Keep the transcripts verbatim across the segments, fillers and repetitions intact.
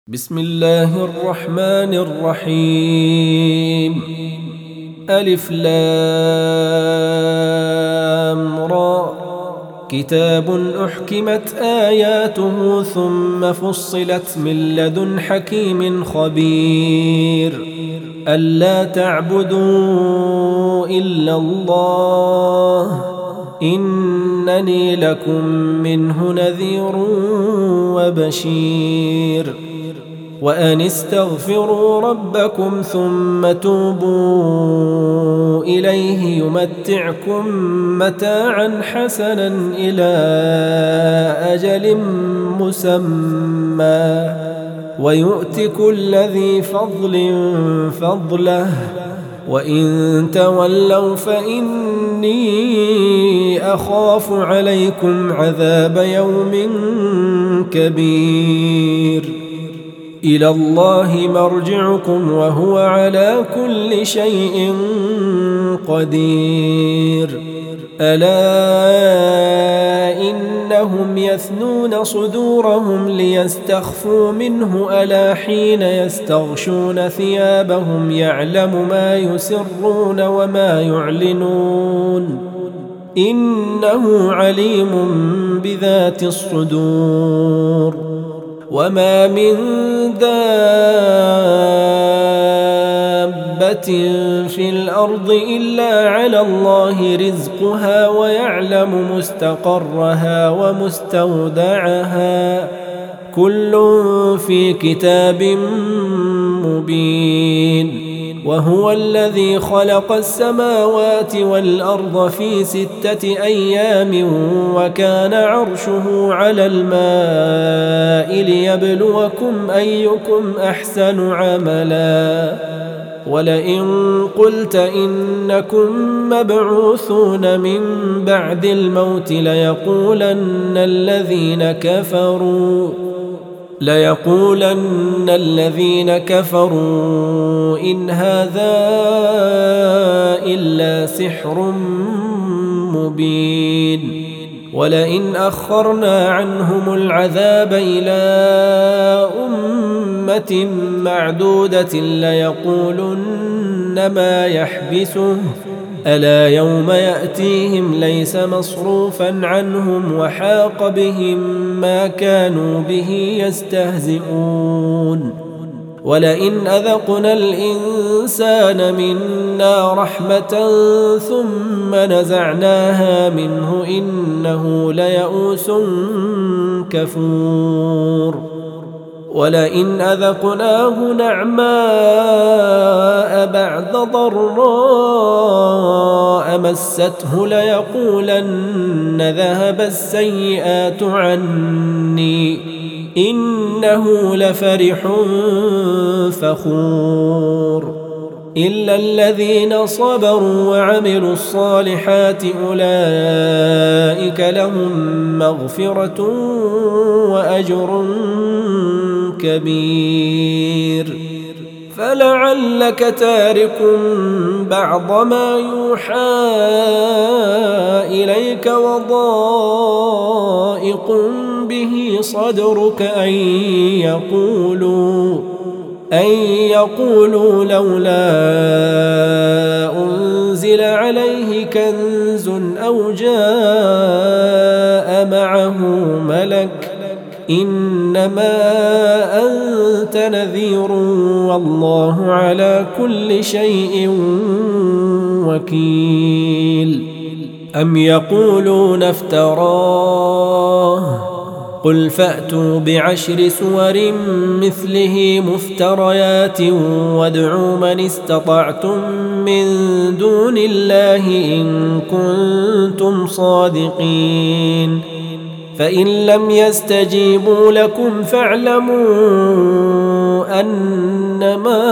بسم الله الرحمن الرحيم. ألف لام را. كتاب أحكمت آياته ثم فصلت من لدن حكيم خبير. ألا تعبدوا إلا الله إنني لكم منه نذير وبشير. وأن استغفروا ربكم ثم توبوا إليه يمتعكم متاعا حسنا إلى أجل مسمى ويؤت كل ذي فضل فضله وإن تولوا فإني أخاف عليكم عذاب يوم كبير. إلى الله مرجعكم وهو على كل شيء قدير. ألا إنهم يثنون صدورهم ليستخفوا منه ألا حين يستغشون ثيابهم يعلم ما يسرون وما يعلنون إنه عليم بذات الصدور. وما من دابة في الأرض إلا على الله رزقها ويعلم مستقرها ومستودعها كل في كتاب مبين. وهو الذي خلق السماوات والأرض في ستة أيام وكان عرشه على الماء ليبلوكم أيكم أحسن عملا. ولئن قلت إنكم مبعوثون من بعد الموت ليقولن الذين كفروا ليقولن الذين كفروا إن هذا إلا سحر مبين. ولئن أخرنا عنهم العذاب إلى أمة معدودة ليقولن ما يحبسه ألا يوم يأتيهم ليس مصروفا عنهم وحاق بهم ما كانوا به يستهزئون. ولئن أذقنا الإنسان منا رحمة ثم نزعناها منه إنه ليئوس كفور. ولئن أذقناه نعماء بعد ضراء مسته ليقولن ذهب السيئات عني إنه لفرح فخور. إلا الذين صبروا وعملوا الصالحات أولئك لهم مغفرة وأجر كبير. فلعلك تارك بعض ما يوحى إليك وضائق به صدرك أن يقولوا أن يقولوا لولا أنزل عليه كنز أو جاء معه ملك إنما أنت نذير والله على كل شيء وكيل. أم يقولون افتراه قل فأتوا بعشر سور مثله مفتريات وادعوا من استطعتم من دون الله إن كنتم صادقين. فإن لم يستجيبوا لكم فاعلموا أنما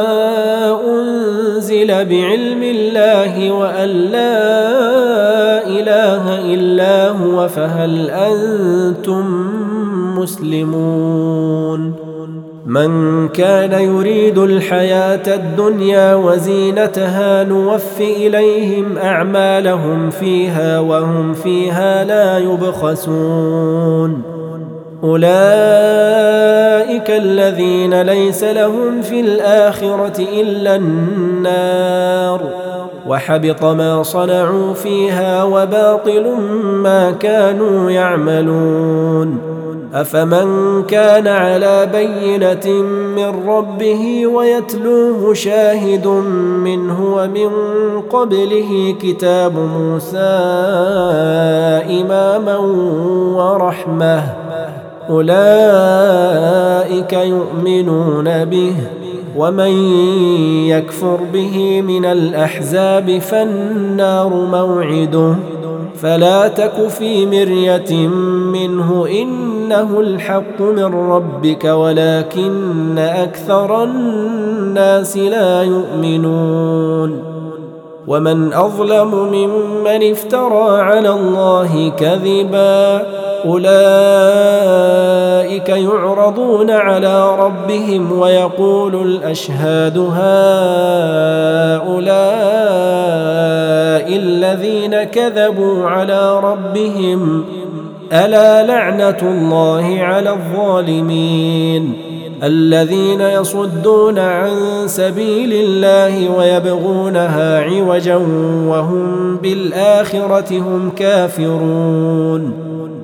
أنزل بعلم الله وأن لا إله إلا هو فهل أنتم مسلمون. من كان يريد الحياة الدنيا وزينتها نوف إليهم أعمالهم فيها وهم فيها لا يبخسون. أولئك الذين ليس لهم في الآخرة إلا النار وحبط ما صنعوا فيها وباطل ما كانوا يعملون. أفمن كان على بينة من ربه ويتلوه شاهد منه ومن قبله كتاب موسى إماما ورحمة أولئك يؤمنون به ومن يكفر به من الأحزاب فالنار موعده فلا تك في مرية منه إنه الحق من ربك ولكن أكثر الناس لا يؤمنون. ومن أظلم ممن افترى على الله كذبا أولئك يعرضون على ربهم ويقول الأشهاد هؤلاء الذين كذبوا على ربهم ألا لعنة الله على الظالمين الذين يصدون عن سبيل الله ويبغونها عوجا وهم بالآخرة هم كافرون.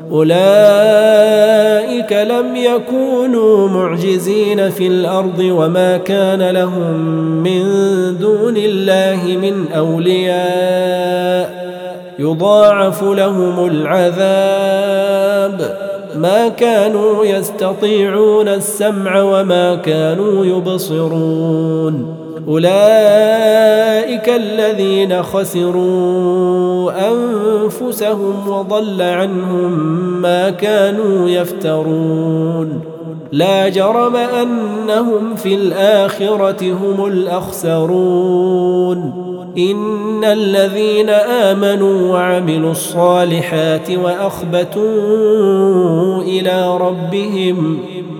أولئك لم يكونوا معجزين في الأرض وما كان لهم من دون الله من أولياء يضاعف لهم العذاب ما كانوا يستطيعون السمع وما كانوا يبصرون. أولئك الذين خسروا أنفسهم وضل عنهم ما كانوا يفترون. لا جرم أنهم في الآخرة هم الأخسرون. إن الذين آمنوا وعملوا الصالحات وأخبتوا إلى ربهم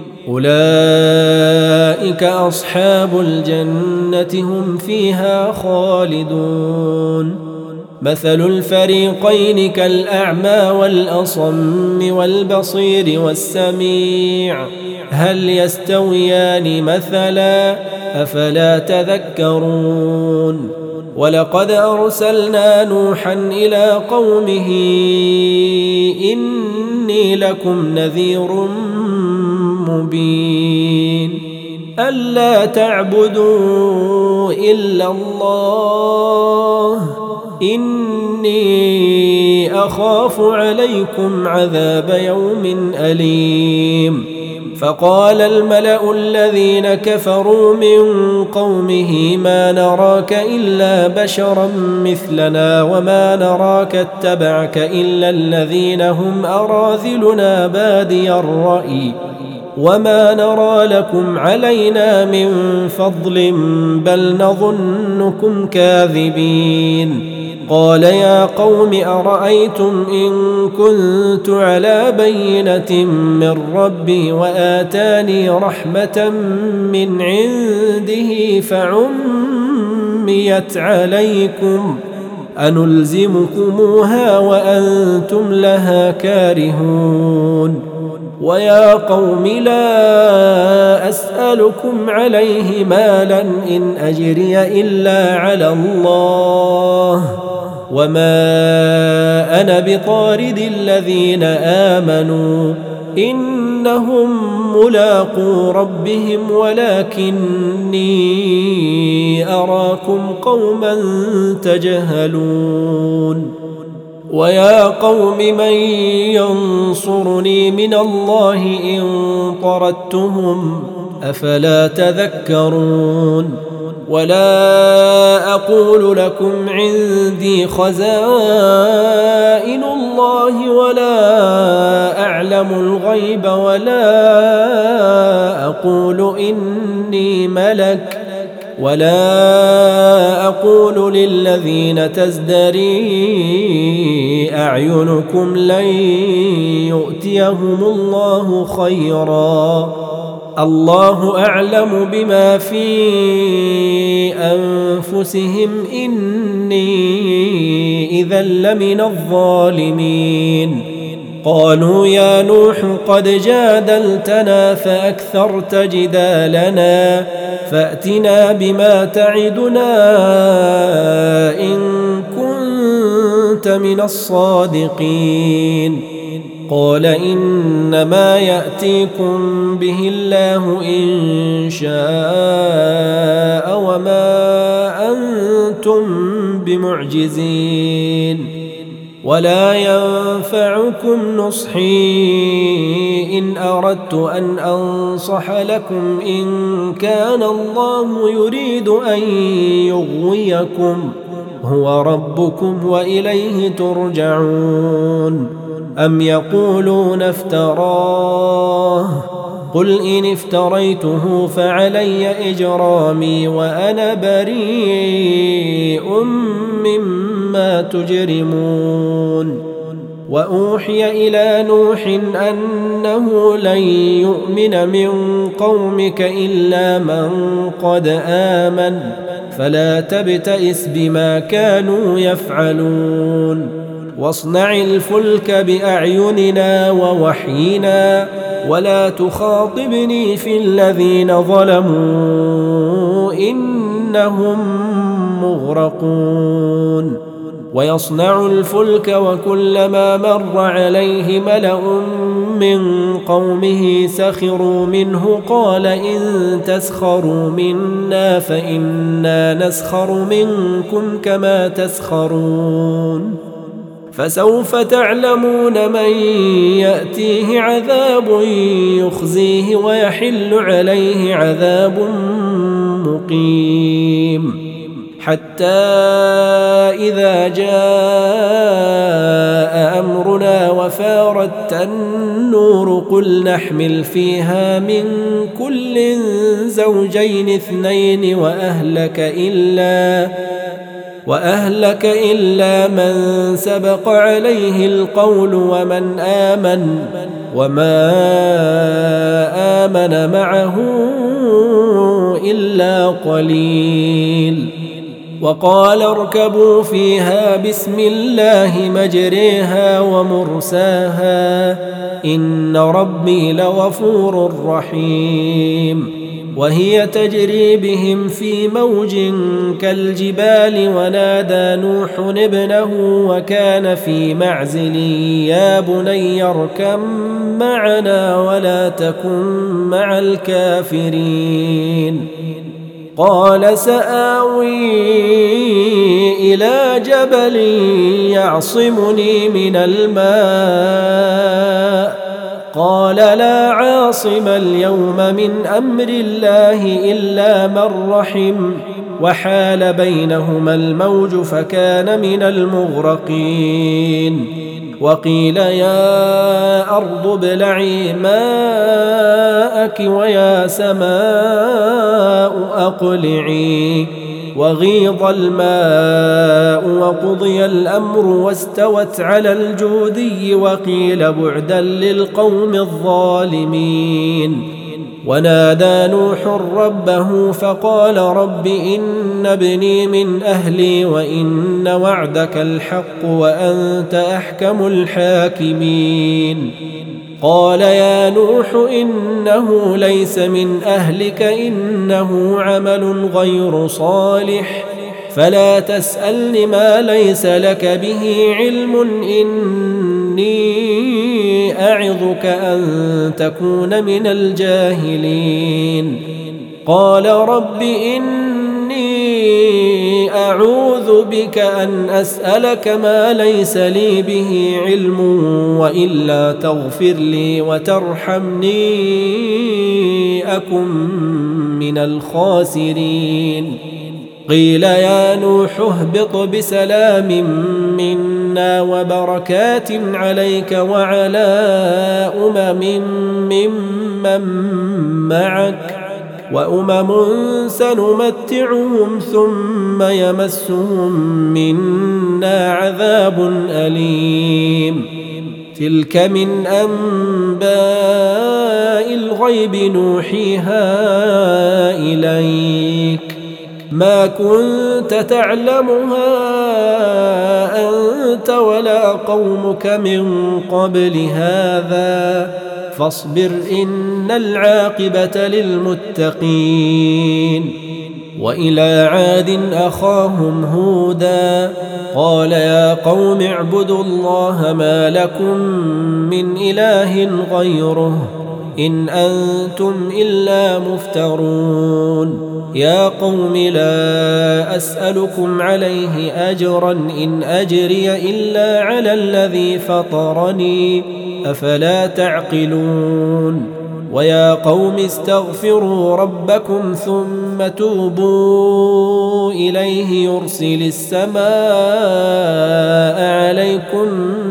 أولئك أصحاب الجنة هم فيها خالدون. مثل الفريقين كالأعمى والأصم والبصير والسميع هل يستويان مثلا أفلا تذكرون. ولقد أرسلنا نوحا إلى قومه إني لكم نذير مبين ألا تعبدوا إلا الله إني أخاف عليكم عذاب يوم أليم. فقال الملأ الذين كفروا من قومه ما نراك إلا بشرا مثلنا وما نراك اتبعك إلا الذين هم أراذلنا بادي الرأي وما نرى لكم علينا من فضل بل نظنكم كاذبين. قال يا قوم أرأيتم إن كنت على بينة من ربي وآتاني رحمة من عنده فعميت عليكم أنلزمكموها وأنتم لها كارهون. ويا قوم لا أسألكم عليه مالا إن أجري إلا على الله وما أنا بطارد الذين آمنوا إنهم ملاقو ربهم ولكني أراكم قوما تجهلون. ويا قوم من ينصرني من الله إن طردتهم أفلا تذكرون. ولا أقول لكم عندي خزائن الله ولا أعلم الغيب ولا أقول إني ملك ولا أقول للذين تزدري أعينكم لن يؤتيهم الله خيرا الله أعلم بما في أنفسهم إني إذا لمن الظالمين. قالوا يا نوح قد جادلتنا فأكثرت جدالنا فأتنا بما تعدنا إن كنت من الصادقين قال إنما يأتيكم به الله إن شاء وما أنتم بمعجزين ولا ينفعكم نصحي إن أردت أن أنصح لكم إن كان الله يريد أن يغويكم هو ربكم وإليه ترجعون أم يقولون افتراه قل إن افتريته فعلي إجرامي وأنا بريء مما تجرمون وأوحي إلى نوح أنه لن يؤمن من قومك إلا من قد آمن فلا تبتئس بما كانوا يفعلون واصنع الفلك بأعيننا ووحينا ولا تخاطبني في الذين ظلموا إنهم مغرقون ويصنع الفلك وكلما مر عليه ملأ من قومه سخروا منه قال إن تسخروا منا فإنا نسخر منكم كما تسخرون فسوف تعلمون من يأتيه عذاب يخزيه ويحل عليه عذاب مقيم حتى إذا جاء أمرنا وفارت النور قل نحمل فيها من كل زوجين اثنين وأهلك إلا وأهلك إلا من سبق عليه القول ومن آمن وما آمن معه إلا قليل وقال اركبوا فيها بسم الله مجريها ومرساها إن ربي لغفور رحيم وهي تجري بهم في موج كالجبال ونادى نوح ابنه وكان في معزل يا بني اركب معنا ولا تكن مع الكافرين قال سآوي إلى جبل يعصمني من الماء قال لا عاصم اليوم من أمر الله إلا من رحم وحال بينهما الموج فكان من المغرقين وقيل يا أرض ابلعي ماءك ويا سماء أقلعي وغيض الماء وقضي الأمر واستوت على الجودي وقيل بعدا للقوم الظالمين ونادى نوح ربه فقال رب إن ابني من أهلي وإن وعدك الحق وأنت أحكم الحاكمين قال يا نوح إنه ليس من أهلك إنه عمل غير صالح فلا تسألني ما ليس لك به علم إني أعظك أن تكون من الجاهلين قال رب إني أعوذ بك أن أسألك ما ليس لي به علم وإلا تغفر لي وترحمني أكن من الخاسرين قيل يا نوح اهبط بسلام منا وبركات عليك وعلى أمم ممن معك وأمم سنمتعهم ثم يمسهم منا عذاب أليم تلك من أنباء الغيب نوحيها إليك ما كنت تعلمها أنت ولا قومك من قبل هذا فاصبر إن العاقبة للمتقين. وإلى عاد أخاهم هودا قال يا قوم اعبدوا الله ما لكم من إله غيره إن أنتم إلا مفترون. يا قوم لا أسألكم عليه أجرا إن أجري إلا على الذي فطرني أفلا تعقلون. ويا قوم استغفروا ربكم ثم توبوا إليه يرسل السماء عليكم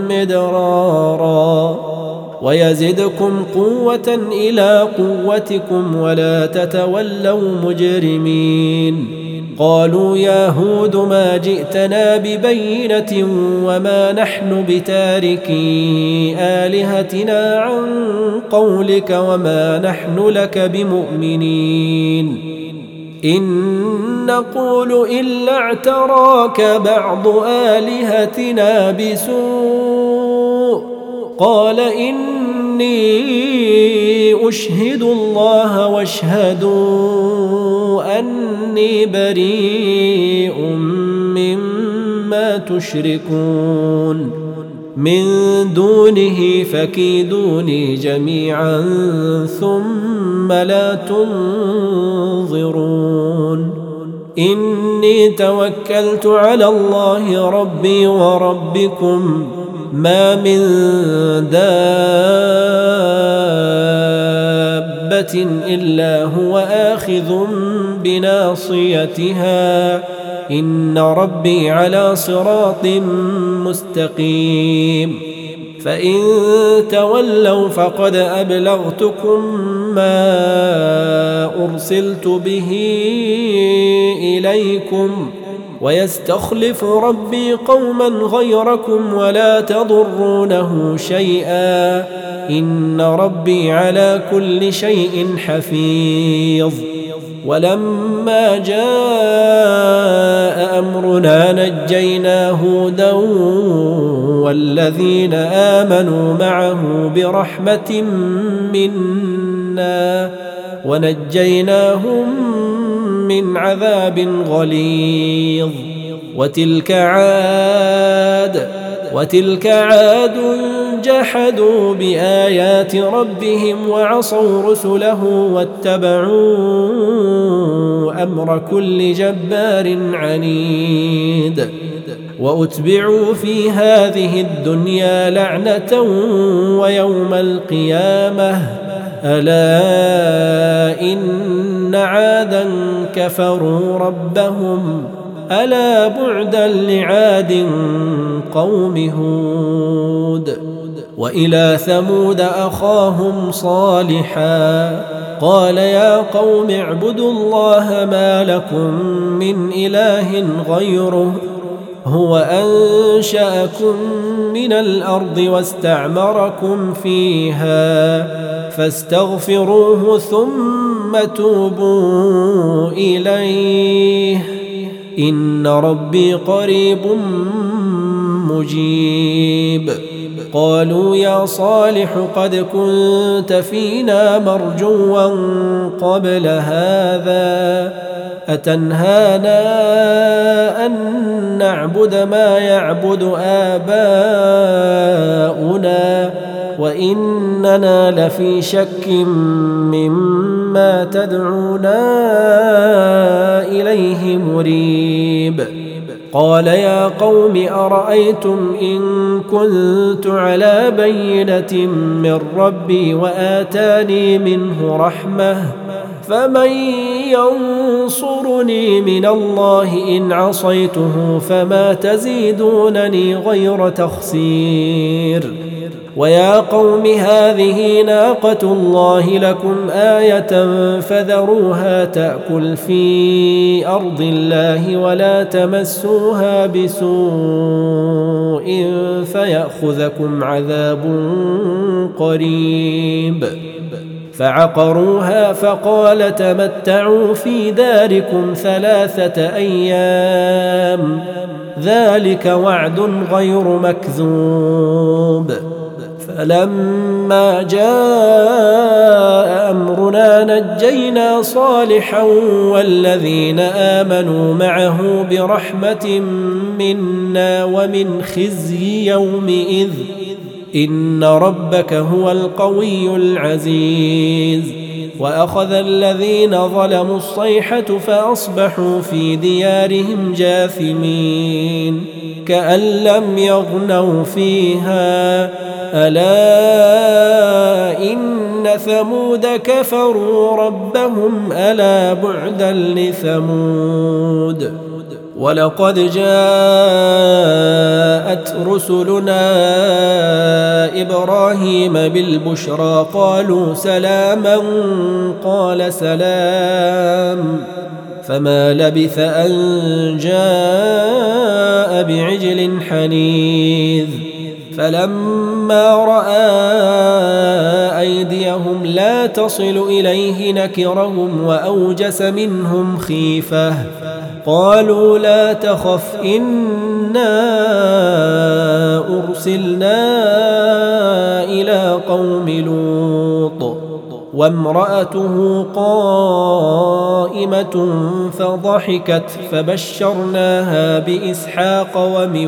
مدرارا ويزدكم قوة إلى قوتكم ولا تتولوا مجرمين. قالوا يا هود ما جئتنا ببينة وما نحن بتاركي آلهتنا عن قولك وما نحن لك بمؤمنين إن نقول إلا اعتراك بعض آلهتنا بسوء. قال إني أشهد الله واشهدوا أني بريء مما تشركون من دونه فكيدوني جميعا ثم لا تنظرون. إني توكلت على الله ربي وربكم ما من دابة إلا هو آخذ بناصيتها إن ربي على صراط مستقيم. فإن تولوا فقد أبلغتكم ما أرسلت به إليكم ويستخلف ربي قوما غيركم ولا تضرونه شيئا إن ربي على كل شيء حفيظ. ولما جاء أمرنا نجينا هودا والذين آمنوا معه برحمة منا ونجيناهم من عذاب غليظ. وتلك عاد وتلك عاد جحدوا بآيات ربهم وعصوا رسله واتبعوا أمر كل جبار عنيد. وأتبعوا في هذه الدنيا لعنة ويوم القيامة ألا إن عادا كفروا ربهم ألا بعدا لعاد قوم هود. وإلى ثمود أخاهم صالحا قال يا قوم اعبدوا الله ما لكم من إله غيره هو أنشأكم من الأرض واستعمركم فيها فاستغفروه ثم توبوا إليه إن ربي قريب مجيب. قالوا يا صالح قد كنت فينا مرجوا قبل هذا أتنهانا أن نعبد ما يعبد آباؤنا وإننا لفي شك مما تدعونا إليه مريب. قال يا قوم أرأيتم إن كنت على بينة من ربي وآتاني منه رحمة فمن ينصرني من الله إن عصيته فما تزيدونني غير تخسير. ويا قوم هذه ناقة الله لكم آية فذروها تأكل في أرض الله ولا تمسوها بسوء فيأخذكم عذاب قريب. فعقروها فقال تمتعوا في داركم ثلاثة أيام ذلك وعد غير مكذوب. فلما جاء أمرنا نجينا صالحا والذين آمنوا معه برحمة منا ومن خزي يومئذ إن ربك هو القوي العزيز. وأخذ الذين ظلموا الصيحة فأصبحوا في ديارهم جاثمين كأن لم يغنوا فيها ألا إن ثمود كفروا ربهم ألا بعدا لثمود. ولقد جاءت رسلنا إبراهيم بالبشرى قالوا سلاما قال سلام فما لبث أن جاء بعجل حنيذ. فلما رأى أيديهم لا تصل إليه نكرهم وأوجس منهم خيفة قالوا لا تخف إنا أرسلنا إلى قوم لوط وامرأته قائمة فضحكت فبشرناها بإسحاق ومن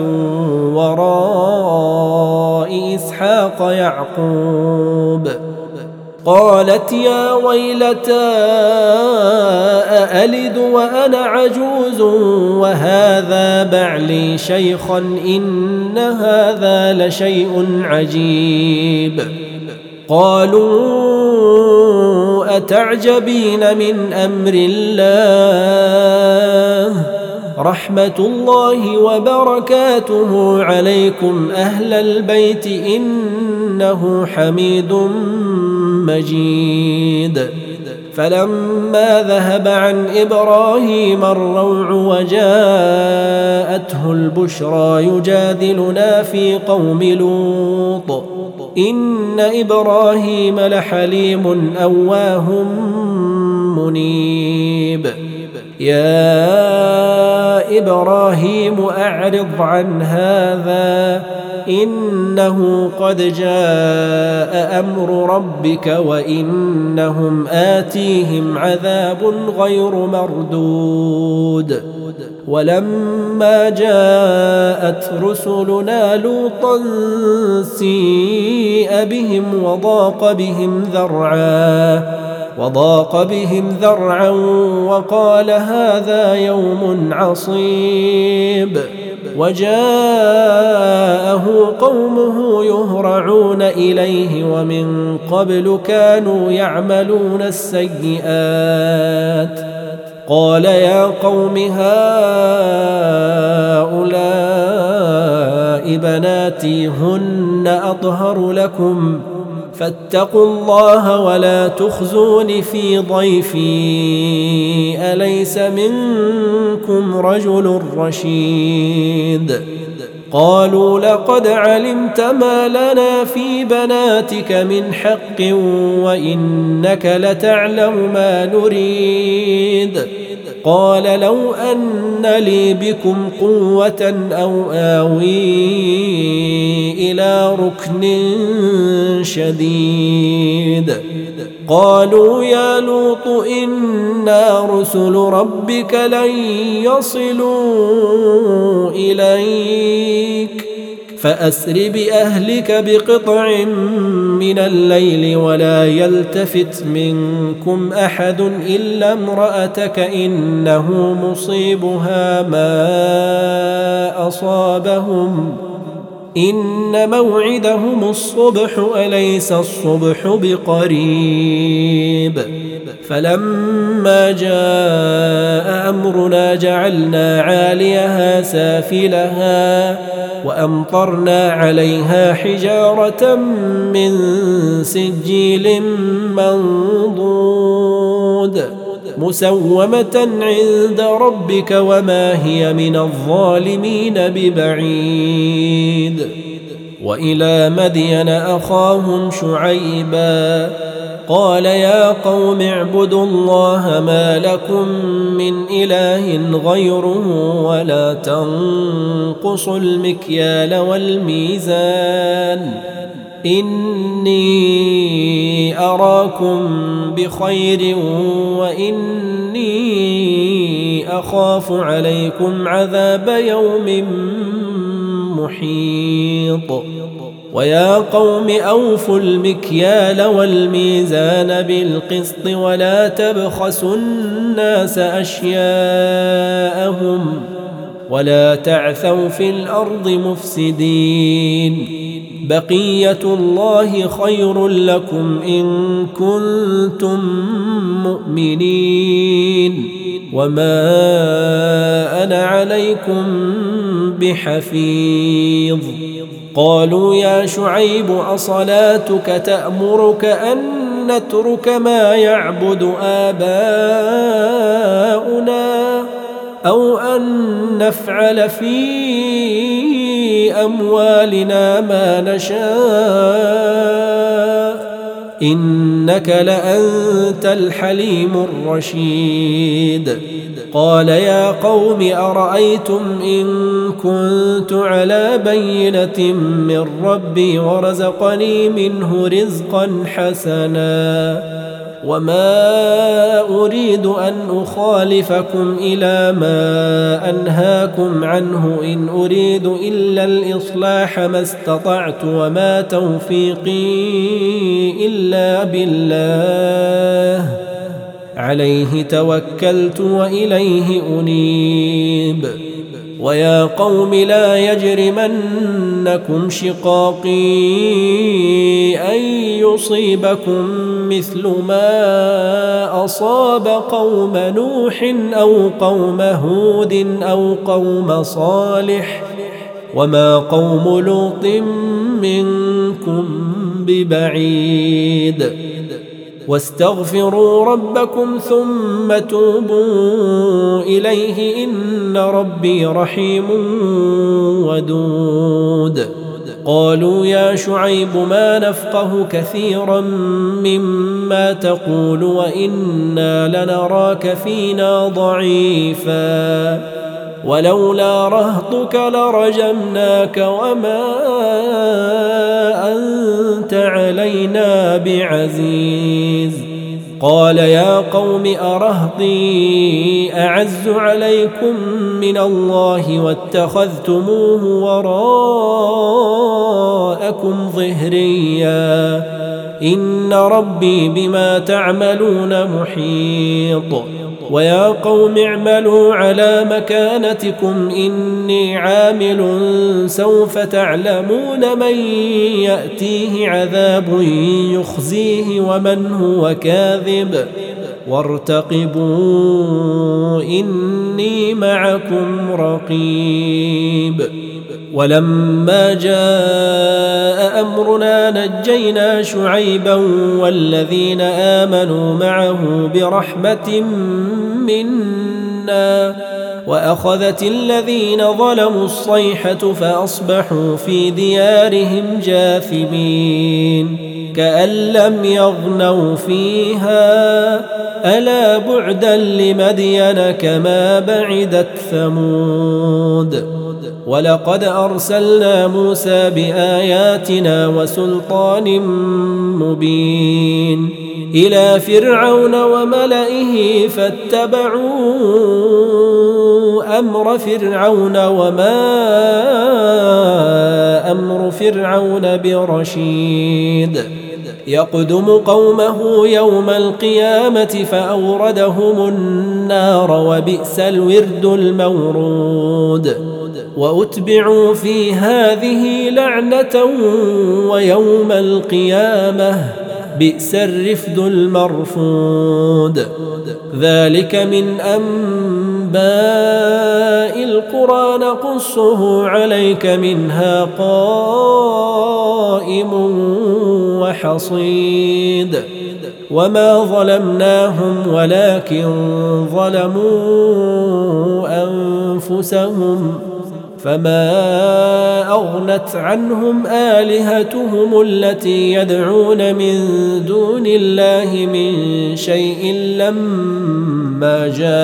وراء إسحاق يعقوب. قالت يا ويلتى أألد وأنا عجوز وهذا بعلي شيخا إن هذا لشيء عجيب. قالوا أتعجبين من أمر الله رحمة الله وبركاته عليكم أهل البيت إنه حميد مجيد. فلما ذهب عن إبراهيم الروع وجاءته البشرى يجادلنا في قوم لوط إن إبراهيم لحليم أواه منيب. يا إبراهيم أعرض عن هذا إنه قد جاء أمر ربك وإنهم آتيهم عذاب غير مردود. ولما جاءت رسلنا لوطا سيء بهم وضاق بهم ذرعا وضاق بهم ذرعا وقال هذا يوم عصيب. وجاءه قومه يهرعون إليه ومن قبل كانوا يعملون السيئات. قال يا قوم هؤلاء بناتي هن أطهر لكم فاتقوا الله ولا تخزون في ضيفي أليس منكم رجل رشيد. قالوا لقد علمت ما لنا في بناتك من حق وإنك لتعلم ما نريد. قال لو أن لي بكم قوة أو آوي إلى ركن شديد. قالوا يا لوط إنا رسل ربك لن يصلوا إليك فأسر بأهلك بقطع من الليل ولا يلتفت منكم أحد إلا امرأتك إنه مصيبها ما أصابهم إن موعدهم الصبح أليس الصبح بقريب. فلما جاء أمرنا جعلنا عاليها سافلها وأمطرنا عليها حجارة من سجيل منضود مسومة عند ربك وما هي من الظالمين ببعيد. وإلى مدين أخاهم شعيبا قال يا قوم اعبدوا الله ما لكم من إله غيره ولا تنقصوا المكيال والميزان إني أراكم بخير وإني أخاف عليكم عذاب يوم محيط ويا قوم أوفوا المكيال والميزان بالقسط ولا تبخسوا الناس أشياءهم ولا تعثوا في الأرض مفسدين بقية الله خير لكم إن كنتم مؤمنين وما أنا عليكم بحفيظ قالوا يا شعيب أصلاتك تأمرك أن نترك ما يعبد آباؤنا أو أن نفعل في أموالنا ما نشاء إنك لأنت الحليم الرشيد قال يا قوم أرأيتم إن كنت على بينة من ربي ورزقني منه رزقا حسنا وما أريد أن أخالفكم إلى ما أنهاكم عنه إن أريد إلا الإصلاح ما استطعت وما توفيقي إلا بالله عليه توكلت وإليه أنيب ويا قوم لا يجرمنكم شقاقي أن يصيبكم مثل ما أصاب قوم نوح أو قوم هود أو قوم صالح وما قوم لوط منكم ببعيد واستغفروا ربكم ثم توبوا إليه إن ربي رحيم ودود قالوا يا شعيب ما نفقه كثيرا مما تقول وإنا لنراك فينا ضعيفا ولولا رهطك لرجمناك وما أنت علينا بعزيز قال يا قوم أرهطي أعز عليكم من الله واتخذتموه وراءكم ظهريا إن ربي بما تعملون محيط ويا قوم اعملوا على مكانتكم إني عامل سوف تعلمون من يأتيه عذاب يخزيه ومن هو كاذب وارتقبوا إني معكم رقيب ولما جاء أمرنا نجينا شعيبا والذين آمنوا معه برحمة منا وأخذت الذين ظلموا الصيحة فأصبحوا في ديارهم جاثمين كأن لم يغنوا فيها ألا بعدا لمدين كما بعدت ثمود ولقد أرسلنا موسى بآياتنا وسلطان مبين إلى فرعون وملئه فاتبعوا أمر فرعون وما أمر فرعون برشيد يقدم قومه يوم القيامة فأوردهم النار وبئس الورد المورود وأتبعوا في هذه لعنة ويوم القيامة بئس الرفد المرفود ذلك من أنباء القرى نقصه عليك منها قائم وحصيد وما ظلمناهم ولكن ظلموا أنفسهم فما أغنت عنهم آلهتهم التي يدعون من دون الله من شيء لما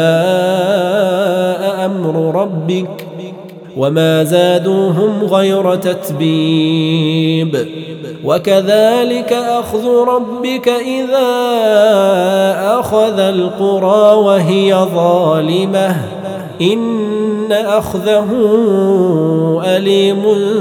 جاء أمر ربك وما زادوهم غير تتبيب وكذلك أخذ ربك إذا أخذ القرى وهي ظالمة إن أخذه أليم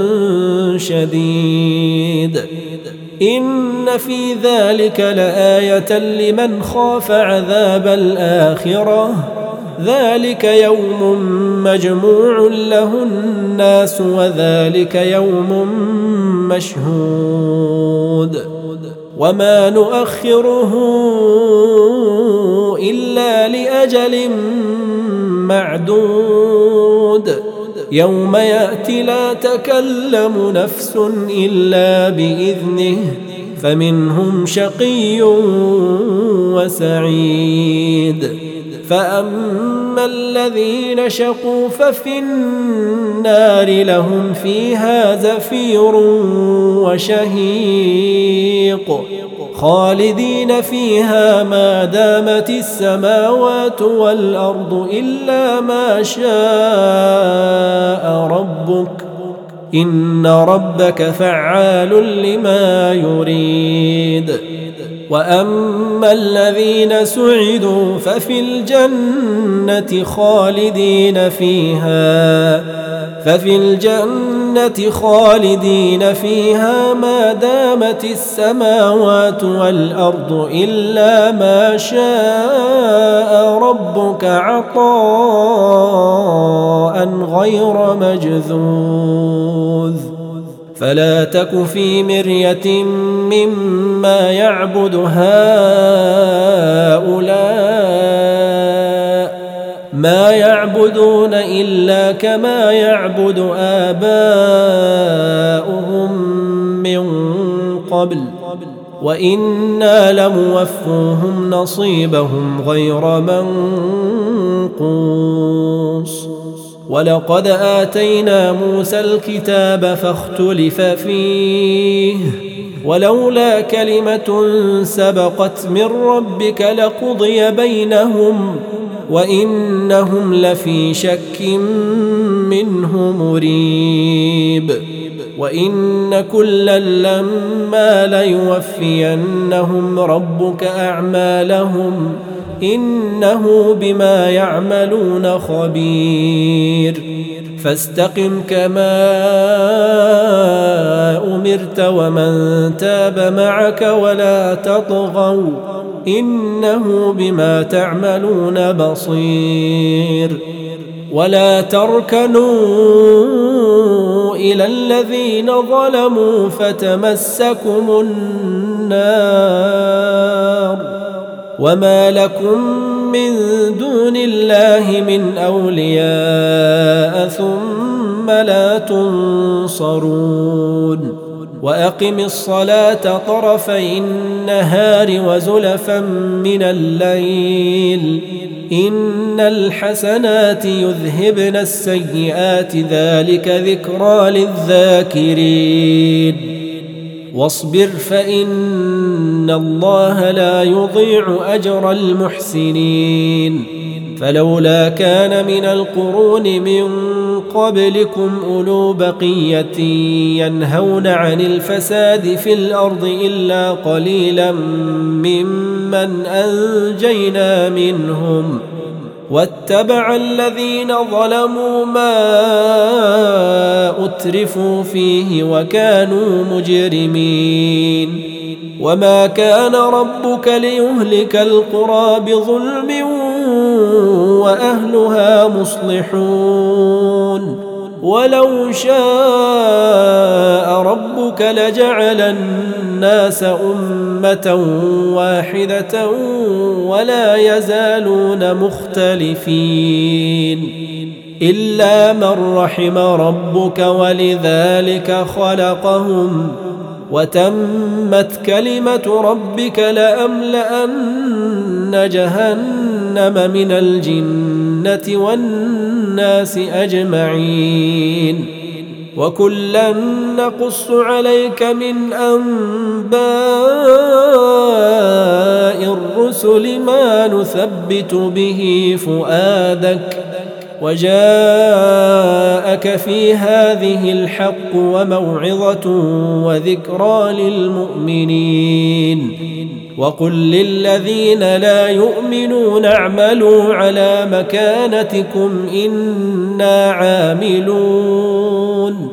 شديد إن في ذلك لآية لمن خاف عذاب الآخرة ذلك يوم مجموع له الناس وذلك يوم مشهود وما نؤخره إلا لأجل معدود يوم يأتي لا تكلم نفس إلا بإذنه فمنهم شقي وسعيد فأما الذين شقوا ففي النار لهم فيها زفير وشهيق خالدين فيها ما دامت السماوات والأرض إلا ما شاء ربك إن ربك فعال لما يريد وأما الذين سعدوا ففي الجنة خالدين فيها ففي الجنة خالدين فيها ما دامت السماوات والأرض إلا ما شاء ربك عطاء غير مجذوذ فلا تك في مرية مما يعبد هؤلاء ما يعبدون إلا كما يعبد آباؤهم من قبل وإنا لموفوهم نصيبهم غير منقوص ولقد آتينا موسى الكتاب فاختلف فيه ولولا كلمة سبقت من ربك لقضي بينهم وإنهم لفي شك منه مريب وإن كلا لما ليوفينهم ربك أعمالهم إنه بما يعملون خبير فاستقم كما أمرت ومن تاب معك ولا تطغوا إنه بما تعملون بصير ولا تركنوا إلى الذين ظلموا فتمسكم النار وما لكم من دون الله من أولياء ثم لا تنصرون وأقم الصلاة طرفي النهار وزلفا من الليل إن الحسنات يذهبن السيئات ذلك ذكرى للذاكرين واصبر فإن الله لا يضيع أجر المحسنين فلولا كان من القرون من قبلكم أولو بقية ينهون عن الفساد في الأرض إلا قليلا ممن أنجينا منهم واتبع الذين ظلموا ما أترفوا فيه وكانوا مجرمين وما كان ربك ليهلك القرى بظلم وأهلها مصلحون ولو شاء ربك لجعل الناس أمة واحدة ولا يزالون مختلفين إلا من رحم ربك ولذلك خلقهم وتمت كلمة ربك لأملأن جهنم جهنم من الجنة والناس أجمعين وكلا نقص عليك من أنباء الرسل ما نثبت به فؤادك وجاءك في هذه الحق وموعظة وذكرى للمؤمنين وقل للذين لا يؤمنون اعملوا على مكانتكم إنا عاملون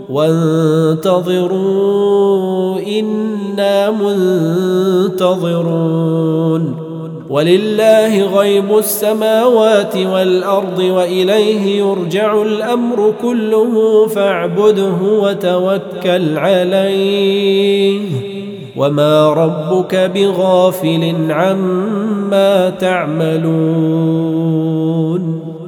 وانتظروا إنا منتظرون ولله غيب السماوات والأرض وإليه يرجع الأمر كله فاعبده وتوكل عليه وما ربك بغافل عما تعملون.